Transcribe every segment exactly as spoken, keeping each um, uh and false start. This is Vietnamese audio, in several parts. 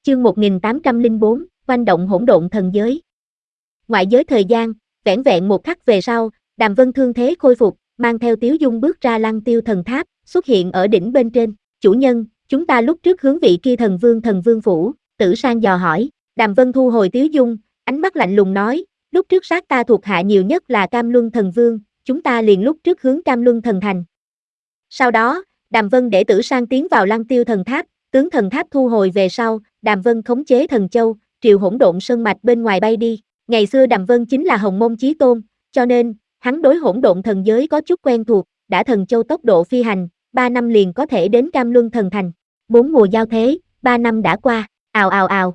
Chương một nghìn tám trăm lẻ bốn, oanh động hỗn độn thần giới. Ngoại giới thời gian, vẻn vẹn một khắc về sau, Đàm Vân thương thế khôi phục, mang theo Tiếu Dung bước ra Lăng Tiêu thần tháp, xuất hiện ở đỉnh bên trên. Chủ nhân, chúng ta lúc trước hướng vị kia thần vương thần vương phủ, Tử Sang dò hỏi. Đàm Vân thu hồi Tiếu Dung, ánh mắt lạnh lùng nói, lúc trước sát ta thuộc hạ nhiều nhất là Cam Luân thần vương, chúng ta liền lúc trước hướng Cam Luân thần thành. Sau đó, Đàm Vân để Tử Sang tiến vào Lăng Tiêu thần tháp, tướng thần tháp thu hồi về sau, Đàm Vân khống chế thần châu, triều hỗn độn sơn mạch bên ngoài bay đi. Ngày xưa Đàm Vân chính là Hồng Môn chí tôn, cho nên, hắn đối hỗn độn thần giới có chút quen thuộc, đã thần châu tốc độ phi hành, ba năm liền có thể đến Cam Luân thần thành. Bốn mùa giao thế, ba năm đã qua, ào ào ào.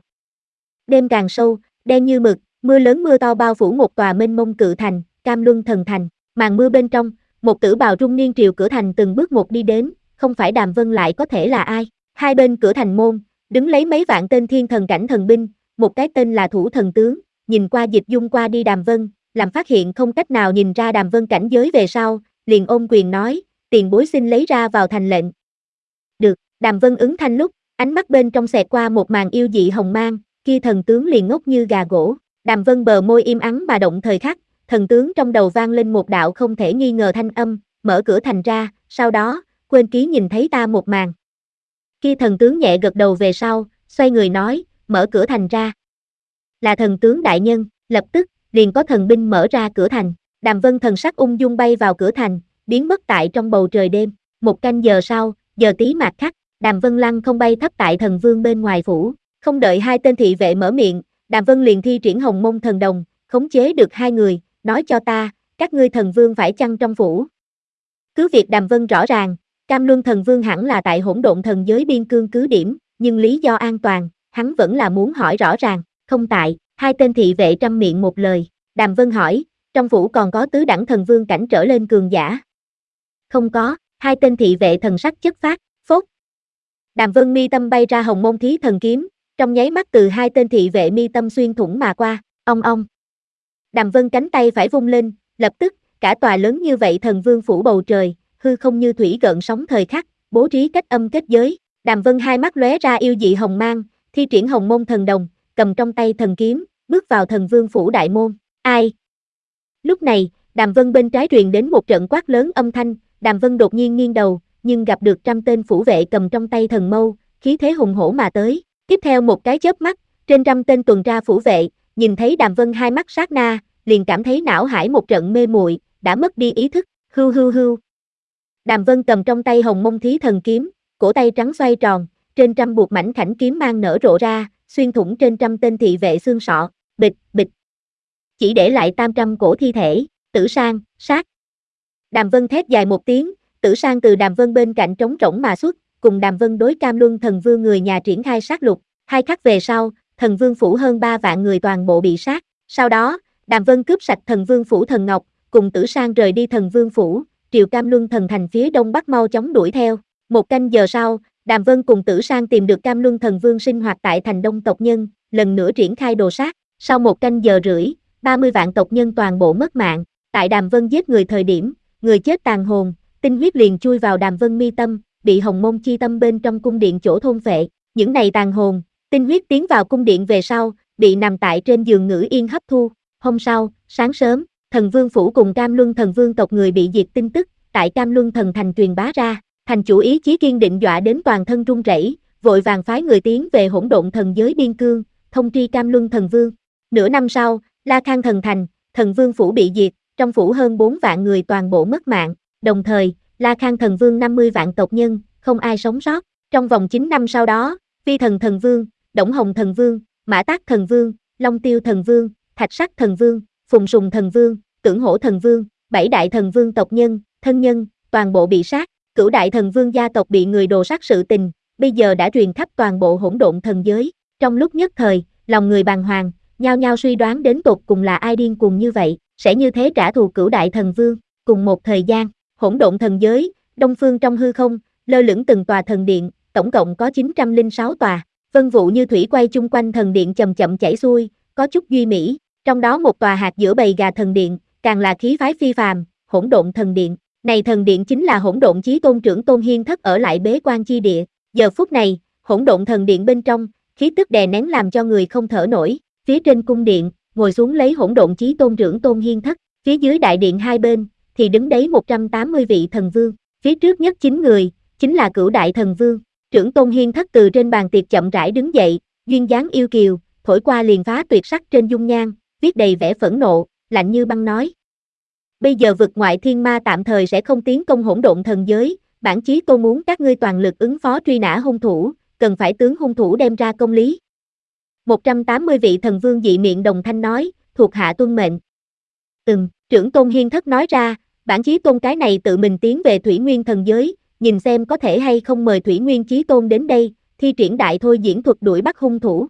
Đêm càng sâu, đen như mực, mưa lớn mưa to bao phủ một tòa mênh mông cự thành, Cam Luân thần thành. Màn mưa bên trong, một tử bào trung niên triều cửa thành từng bước một đi đến, không phải Đàm Vân lại có thể là ai. Hai bên cửa thành môn, đứng lấy mấy vạn tên thiên thần cảnh thần binh, một cái tên là Thủ thần tướng, nhìn qua Dịch Dung qua đi Đàm Vân, làm phát hiện không cách nào nhìn ra Đàm Vân cảnh giới về sau, liền ôm quyền nói, tiền bối xin lấy ra vào thành lệnh. Được, Đàm Vân ứng thanh lúc, ánh mắt bên trong xẹt qua một màn yêu dị hồng mang, kia thần tướng liền ngốc như gà gỗ. Đàm Vân bờ môi im ắng mà động thời khắc, thần tướng trong đầu vang lên một đạo không thể nghi ngờ thanh âm, mở cửa thành ra, sau đó, quên ký nhìn thấy ta một màn. Kia thần tướng nhẹ gật đầu về sau, xoay người nói, mở cửa thành ra. Là thần tướng đại nhân, lập tức, liền có thần binh mở ra cửa thành. Đàm Vân thần sắc ung dung bay vào cửa thành, biến mất tại trong bầu trời đêm. Một canh giờ sau, giờ tí mạt khắc, Đàm Vân lăng không bay thấp tại thần vương bên ngoài phủ. Không đợi hai tên thị vệ mở miệng, Đàm Vân liền thi triển Hồng Môn thần đồng, khống chế được hai người, nói cho ta, các ngươi thần vương phải chăng trong phủ. Cứ việc Đàm Vân rõ ràng, Cam Luân thần vương hẳn là tại hỗn độn thần giới biên cương cứ điểm, nhưng lý do an toàn, hắn vẫn là muốn hỏi rõ ràng, không tại, hai tên thị vệ trăm miệng một lời. Đàm Vân hỏi, trong phủ còn có tứ đẳng thần vương cảnh trở lên cường giả? Không có, hai tên thị vệ thần sắc chất phát, phốt. Đàm Vân mi tâm bay ra Hồng Môn thí thần kiếm, trong nháy mắt từ hai tên thị vệ mi tâm xuyên thủng mà qua, ong ong. Đàm Vân cánh tay phải vung lên, lập tức, cả tòa lớn như vậy thần vương phủ bầu trời, hư không như thủy gợn sóng thời khắc, bố trí cách âm kết giới. Đàm Vân hai mắt lóe ra yêu dị hồng mang, thi triển Hồng Môn thần đồng, cầm trong tay thần kiếm, bước vào thần vương phủ đại môn. Ai? Lúc này, Đàm Vân bên trái truyền đến một trận quát lớn âm thanh, Đàm Vân đột nhiên nghiêng đầu, nhưng gặp được trăm tên phủ vệ cầm trong tay thần mâu, khí thế hùng hổ mà tới. Tiếp theo một cái chớp mắt, trên trăm tên tuần tra phủ vệ, nhìn thấy Đàm Vân hai mắt sát na, liền cảm thấy não hải một trận mê muội, đã mất đi ý thức, hưu hưu hưu. Đàm Vân cầm trong tay Hồng Môn thí thần kiếm, cổ tay trắng xoay tròn, trên trăm buộc mảnh khảnh kiếm mang nở rộ ra, xuyên thủng trên trăm tên thị vệ xương sọ, bịch, bịch. Chỉ để lại tam trăm cổ thi thể, Tử Sang, sát. Đàm Vân thét dài một tiếng, Tử Sang từ Đàm Vân bên cạnh trống rỗng mà xuất, cùng Đàm Vân đối Cam Luân thần vương người nhà triển khai sát lục, hai khắc về sau, thần vương phủ hơn ba vạn người toàn bộ bị sát. Sau đó, Đàm Vân cướp sạch thần vương phủ thần ngọc, cùng Tử Sang rời đi thần vương phủ, triều Cam Luân thần thành phía đông bắc mau chóng đuổi theo. Một canh giờ sau, Đàm Vân cùng Tử Sang tìm được Cam Luân thần vương sinh hoạt tại thành đông tộc nhân, lần nữa triển khai đồ sát. Sau một canh giờ rưỡi, ba mươi vạn tộc nhân toàn bộ mất mạng. Tại Đàm Vân giết người thời điểm, người chết tàn hồn, tinh huyết liền chui vào Đàm Vân mi tâm, bị Hồng Môn chi tâm bên trong cung điện chỗ thôn phệ. Những này tàn hồn, tinh huyết tiến vào cung điện về sau, bị nằm tại trên giường ngữ yên hấp thu. Hôm sau, sáng sớm, thần vương phủ cùng Cam Luân thần vương tộc người bị diệt tin tức, tại Cam Luân thần thành truyền bá ra. Thành chủ ý chí kiên định dọa đến toàn thân run rẩy, vội vàng phái người tiến về hỗn độn thần giới biên cương, thông tri Cam Luân thần vương. Nửa năm sau, La Khang thần thành, thần vương phủ bị diệt, trong phủ hơn bốn vạn người toàn bộ mất mạng, đồng thời, La Khang thần vương năm mươi vạn tộc nhân, không ai sống sót. Trong vòng chín năm sau đó, Phi thần thần vương, Đổng Hồng thần vương, Mã Tác thần vương, Long Tiêu thần vương, Thạch Sắc thần vương, Phùng Sùng thần vương, Tưởng Hổ thần vương, bảy đại thần vương tộc nhân, thân nhân, toàn bộ bị sát. Cửu đại thần vương gia tộc bị người đồ sát sự tình, bây giờ đã truyền khắp toàn bộ hỗn độn thần giới. Trong lúc nhất thời, lòng người bàng hoàng, nhao nhao suy đoán đến tột cùng là ai điên cuồng như vậy, sẽ như thế trả thù cửu đại thần vương. Cùng một thời gian, hỗn độn thần giới, đông phương trong hư không, lơ lửng từng tòa thần điện, tổng cộng có chín trăm lẻ sáu tòa. Vân vụ như thủy quay chung quanh thần điện chậm chậm chảy xuôi, có chút duy mỹ. Trong đó một tòa hạt giữa bầy gà thần điện, càng là khí phái phi phàm, hỗn độn thần điện. Này thần điện chính là hỗn độn chí tôn trưởng Tôn Hiên Thất ở lại bế quan chi địa. Giờ phút này, hỗn độn thần điện bên trong, khí tức đè nén làm cho người không thở nổi. Phía trên cung điện, ngồi xuống lấy hỗn độn chí tôn trưởng tôn hiên thất, phía dưới đại điện hai bên, thì đứng đấy một trăm tám mươi vị thần vương, phía trước nhất chín người, chính là cửu đại thần vương. Trưởng tôn hiên thất từ trên bàn tiệc chậm rãi đứng dậy, duyên dáng yêu kiều, thổi qua liền phá tuyệt sắc trên dung nhan, viết đầy vẻ phẫn nộ, lạnh như băng nói. Bây giờ vực ngoại thiên ma tạm thời sẽ không tiến công hỗn độn thần giới, bản chí tôn muốn các ngươi toàn lực ứng phó truy nã hung thủ, cần phải tướng hung thủ đem ra công lý. một trăm tám mươi vị thần vương dị miệng đồng thanh nói, thuộc hạ tuân mệnh. Ừm, trưởng tôn hiên thất nói ra, bản chí tôn cái này tự mình tiến về Thủy Nguyên thần giới, nhìn xem có thể hay không mời Thủy Nguyên chí tôn đến đây, thi triển đại thôi diễn thuật đuổi bắt hung thủ.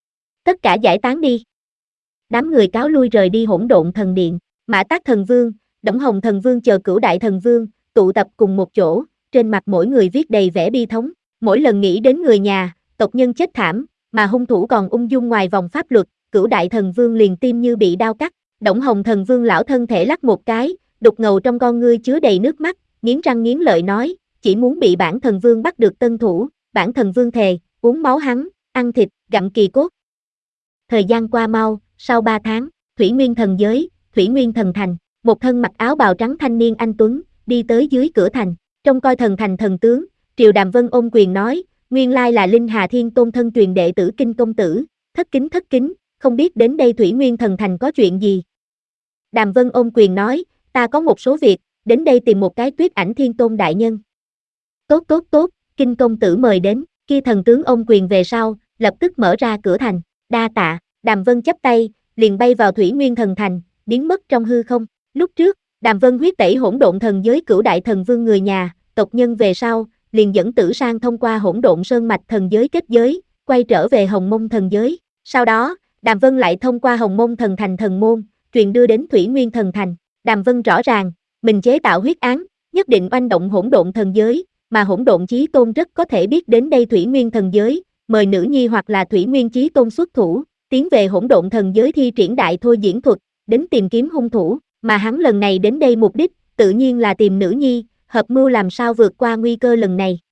Tất cả giải tán đi. Đám người cáo lui rời đi hỗn độn thần điện, Mã Tát thần vương, Đổng Hồng thần vương chờ cửu đại thần vương, tụ tập cùng một chỗ, trên mặt mỗi người viết đầy vẻ bi thống, mỗi lần nghĩ đến người nhà, tộc nhân chết thảm, mà hung thủ còn ung dung ngoài vòng pháp luật, cửu đại thần vương liền tim như bị đao cắt. Đổng Hồng thần vương lão thân thể lắc một cái, đục ngầu trong con ngươi chứa đầy nước mắt, nghiến răng nghiến lợi nói, chỉ muốn bị bản thần vương bắt được tân thủ, bản thần vương thề, uống máu hắn, ăn thịt, gặm kỳ cốt. Thời gian qua mau, sau ba tháng, Thủy Nguyên thần giới, Thủy Nguyên thần thành, một thân mặc áo bào trắng thanh niên anh tuấn, đi tới dưới cửa thành, trông coi thần thành thần tướng, Triều Đàm Vân ôm quyền nói, nguyên lai là Linh Hà Thiên Tôn thân truyền đệ tử Kinh công tử, thất kính thất kính, không biết đến đây Thủy Nguyên thần thành có chuyện gì. Đàm Vân ôm quyền nói, ta có một số việc, đến đây tìm một cái Tuyết Ảnh Thiên Tôn đại nhân. Tốt tốt tốt, Kinh công tử mời đến, kia thần tướng ôm quyền về sau, lập tức mở ra cửa thành, đa tạ, Đàm Vân chắp tay, liền bay vào Thủy Nguyên thần thành, biến mất trong hư không. Lúc trước, Đàm Vân huyết tẩy hỗn độn thần giới cửu đại thần vương người nhà, tộc nhân về sau, liền dẫn Tử Sang thông qua hỗn độn sơn mạch thần giới kết giới, quay trở về Hồng Mông thần giới. Sau đó, Đàm Vân lại thông qua Hồng Mông thần thành thần môn, truyền đưa đến Thủy Nguyên thần thành. Đàm Vân rõ ràng, mình chế tạo huyết án, nhất định oanh động hỗn độn thần giới, mà hỗn độn chí tôn rất có thể biết đến đây Thủy Nguyên thần giới, mời nữ nhi hoặc là Thủy Nguyên chí tôn xuất thủ, tiến về hỗn độn thần giới thi triển đại thôi diễn thuật, đến tìm kiếm hung thủ, mà hắn lần này đến đây mục đích, tự nhiên là tìm nữ nhi, hợp mưu làm sao vượt qua nguy cơ lần này.